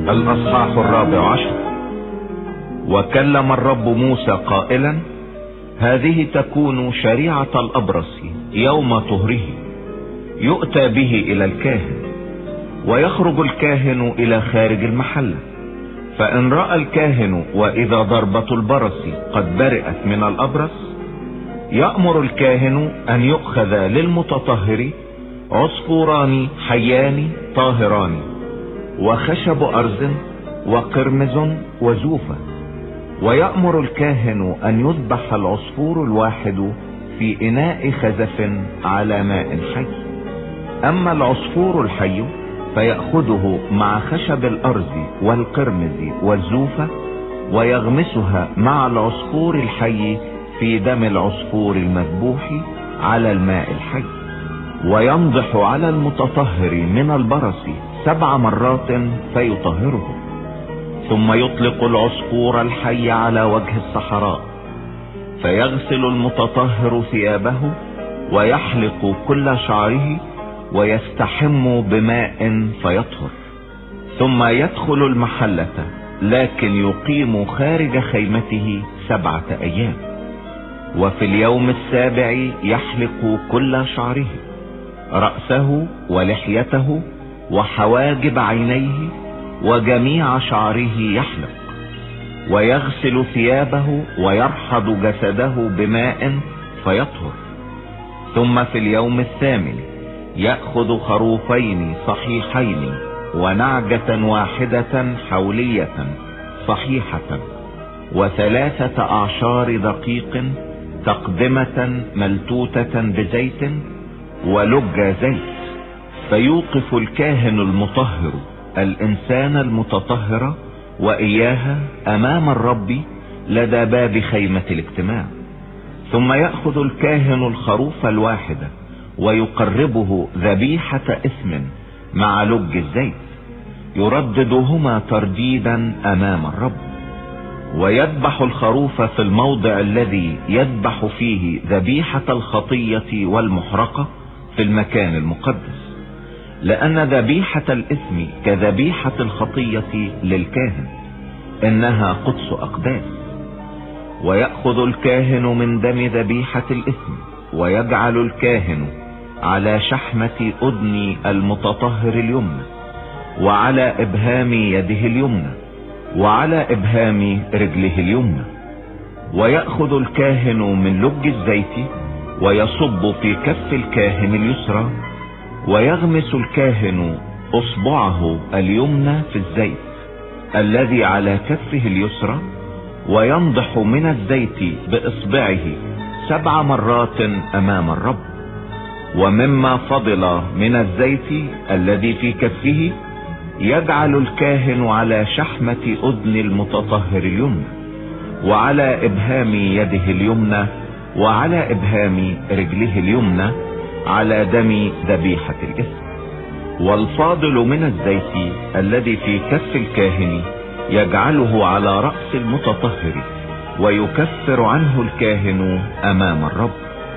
الأصحاح 14. وكلم الرب موسى قائلا: هذه تكون شريعة الأبرص يوم طهره، يؤتى به إلى الكاهن، ويخرج الكاهن إلى خارج المحلة. فإن رأى الكاهن وإذا ضربة البرص قد برئت من الأبرص، يأمر الكاهن أن يؤخذ للمتطهر عصفوران حيان طاهران، وخشب أرز، وقرمز، وزوفة. ويأمر الكاهن أن يذبح العصفور الواحد في إناء خزف على ماء حي. أما العصفور الحي فيأخذه مع خشب الأرز والقرمز والزوفة، ويغمسها مع العصفور الحي في دم العصفور المذبوح على الماء الحي، وينضح على المتطهر من البرص 7 مرات فيطهره. ثم يطلق العصفور الحي على وجه الصحراء، فيغسل المتطهر ثيابه، ويحلق كل شعره، ويستحم بماء فيطهر. ثم يدخل المحلة، لكن يقيم خارج خيمته 7 أيام. وفي اليوم السابع يحلق كل شعره، رأسه ولحيته وحواجب عينيه وجميع شعره يحلق، ويغسل ثيابه ويرحض جسده بماء فيطهر. ثم في اليوم الثامن يأخذ خروفين صحيحين ونعجة واحدة حولية صحيحة، و3 أعشار دقيق تقدمة ملتوتة بزيت ولج زيت. فيوقف الكاهن المطهر الإنسان المتطهر وإياها أمام الرب لدى باب خيمة الاجتماع. ثم يأخذ الكاهن الخروف الواحد ويقربه ذبيحة إثم مع لج الزيت، يرددهما ترديدا أمام الرب. ويذبح الخروف في الموضع الذي يذبح فيه ذبيحة الخطية والمحرقة في المكان المقدس، لأن ذبيحة الإثم كذبيحة الخطية للكاهن، إنها قدس أقداس. ويأخذ الكاهن من دم ذبيحة الإثم، ويجعل الكاهن على شحمة أذن المتطهر اليمنى، وعلى إبهام يده اليمنى، وعلى إبهام رجله اليمنى. ويأخذ الكاهن من لج الزيت ويصب في كف الكاهن اليسرى، ويغمس الكاهن أصبعه اليمنى في الزيت الذي على كفه اليسرى، وينضح من الزيت بإصبعه 7 مرات أمام الرب. ومما فضل من الزيت الذي في كفه يجعل الكاهن على شحمة أذن المتطهر اليمنى، وعلى إبهام يده اليمنى، وعلى إبهام رجله اليمنى، على دم ذبيحة الإثم. والفاضل من الزيت الذي في كف الكاهن يجعله على رأس المتطهر، ويكفر عنه الكاهن أمام الرب.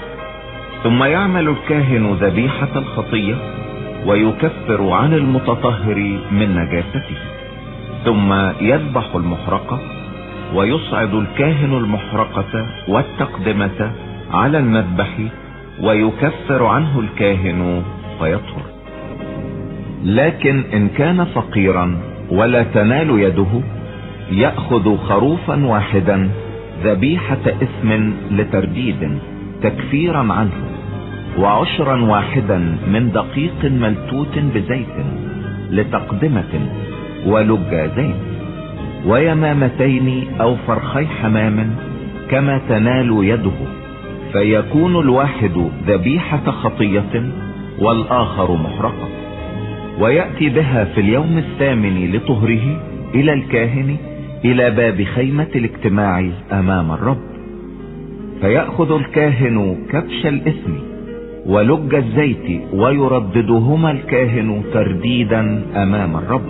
ثم يعمل الكاهن ذبيحة الخطية، ويكفر عن المتطهر من نجاسته. ثم يذبح المحرقة، ويصعد الكاهن المحرقة والتقدمة على المذبح، ويكفر عنه الكاهن فيطهر. لكن إن كان فقيرا ولا تنال يده، يأخذ خروفا واحدا ذبيحة إثم لترديد تكفيرا عنه، وعشرا واحدا من دقيق ملتوت بزيت لتقدمة ولج زيت، ويمامتين أو فرخي حمام كما تنال يده، فيكون الواحد ذبيحة خطية والآخر محرقة. ويأتي بها في اليوم الثامن لطهره إلى الكاهن إلى باب خيمة الاجتماع أمام الرب. فيأخذ الكاهن كبش الإثم ولج الزيت، ويرددهما الكاهن ترديدا أمام الرب.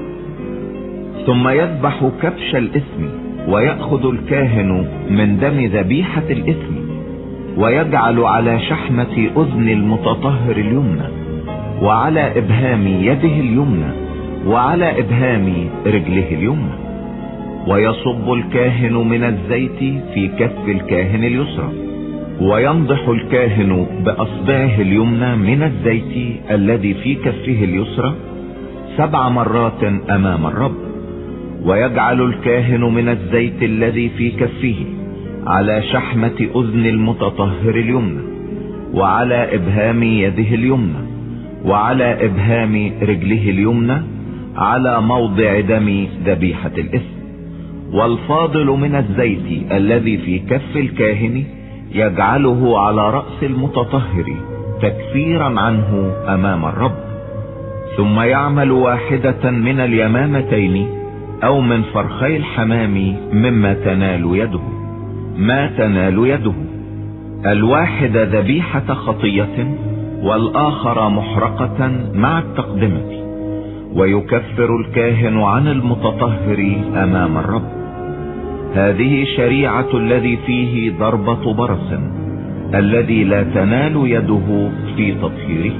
ثم يذبح كبش الإثم، ويأخذ الكاهن من دم ذبيحة الإثم، ويجعل على شحمة أذن المتطهر اليمنى، وعلى إبهام يده اليمنى، وعلى إبهام رجله اليمنى. ويصب الكاهن من الزيت في كف الكاهن اليسرى، وينضح الكاهن بأصبعه اليمنى من الزيت الذي في كفه اليسرى 7 مرات أمام الرب. ويجعل الكاهن من الزيت الذي في كفه على شحمة أذن المتطهر اليمنى، وعلى إبهام يده اليمنى، وعلى إبهام رجله اليمنى، على موضع دم ذبيحة الإثم. والفاضل من الزيت الذي في كف الكاهن يجعله على رأس المتطهر تكفيرا عنه أمام الرب. ثم يعمل واحدة من اليمامتين أو من فرخي الحمام مما تنال يده، ما تنال يده، الواحد ذبيحة خطية والآخر محرقة مع التقدمة. ويكفر الكاهن عن المتطهر أمام الرب. هذه شريعة الذي فيه ضربة برص، الذي لا تنال يده في تطهيره.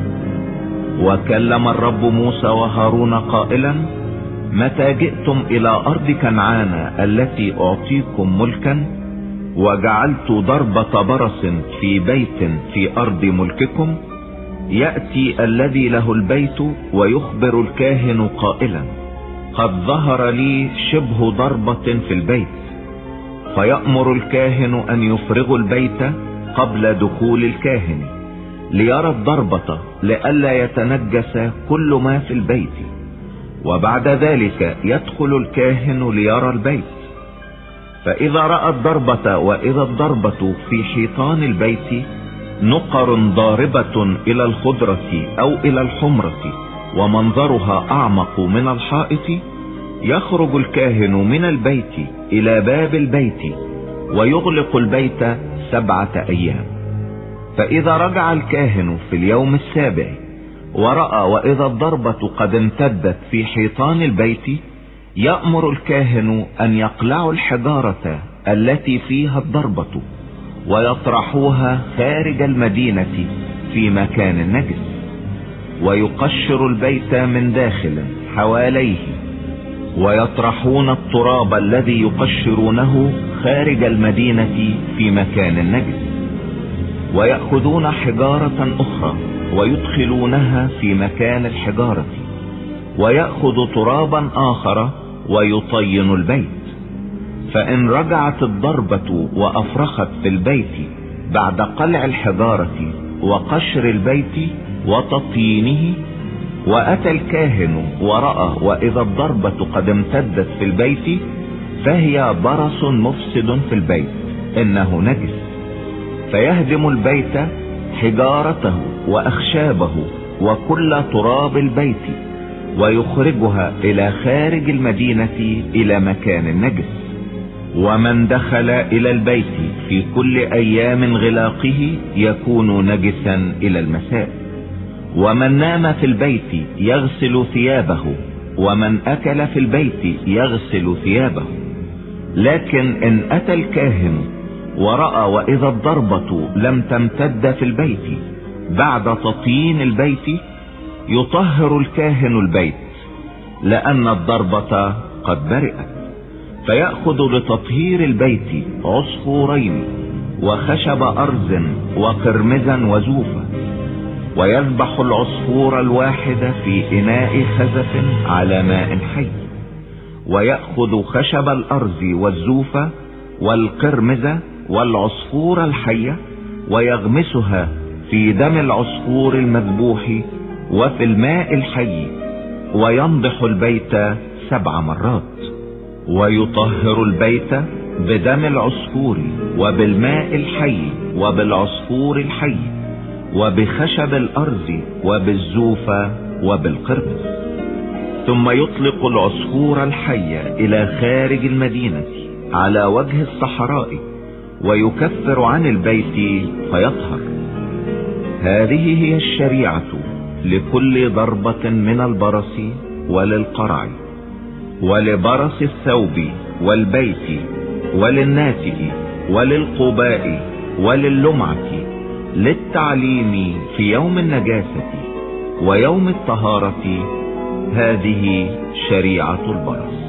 وكلم الرب موسى وهارون قائلا: متى جئتم إلى أرض كنعان التي أعطيكم ملكا، وجعلت ضربة برص في بيت في أرض ملككم، يأتي الذي له البيت ويخبر الكاهن قائلا: قد ظهر لي شبه ضربة في البيت. فيأمر الكاهن أن يفرغ البيت قبل دخول الكاهن ليرى الضربة، لئلا يتنجس كل ما في البيت. وبعد ذلك يدخل الكاهن ليرى البيت. فإذا رأى الضربة، وإذا الضربة في حيطان البيت نقر ضاربة إلى الخضرة أو إلى الحمرة ومنظرها أعمق من الحائط، يخرج الكاهن من البيت إلى باب البيت ويغلق البيت 7 أيام. فإذا رجع الكاهن في اليوم السابع ورأى وإذا الضربة قد امتدت في حيطان البيت، يأمر الكاهن أن يقلعوا الحجارة التي فيها الضربة ويطرحوها خارج المدينة في مكان النجس، ويقشر البيت من داخل حواليه، ويطرحون التراب الذي يقشرونه خارج المدينة في مكان النجس. ويأخذون حجارة أخرى ويدخلونها في مكان الحجارة، ويأخذ ترابا آخر ويطين البيت. فإن رجعت الضربة وأفرخت في البيت بعد قلع الحجارة وقشر البيت وتطيينه، وأتى الكاهن ورأى وإذا الضربة قد امتدت في البيت، فهي برص مفسد في البيت، إنه نجس. فيهدم البيت حجارته وأخشابه وكل تراب البيت، ويخرجها إلى خارج المدينة إلى مكان النجس. ومن دخل إلى البيت في كل أيام غلاقه يكون نجسا إلى المساء. ومن نام في البيت يغسل ثيابه، ومن أكل في البيت يغسل ثيابه. لكن إن أتى الكاهن ورأى وإذا الضربة لم تمتد في البيت بعد تطيين البيت، يطهر الكاهن البيت، لأن الضربة قد برئت. فيأخذ لتطهير البيت عصفورين وخشب أرز وقرمزا وزوفا، ويذبح العصفور الواحد في إناء خزف على ماء حي، ويأخذ خشب الأرز والزوف والقرمز والعصفور الحية ويغمسها في دم العصفور المذبوح وفي الماء الحي، وينضح البيت 7 مرات. ويطهر البيت بدم العصفور وبالماء الحي وبالعصفور الحي وبخشب الأرز وبالزوف وبالقرمز. ثم يطلق العصفور الحي إلى خارج المدينة على وجه الصحراء، ويكفر عن البيت فيطهر. هذه هي الشريعة لكل ضربة من البرص وللقرع ولبرص الثوب والبيت وللناتئ وللقباء ولللمعة، للتعليم في يوم النجاسة ويوم الطهارة هذه شريعة البرص.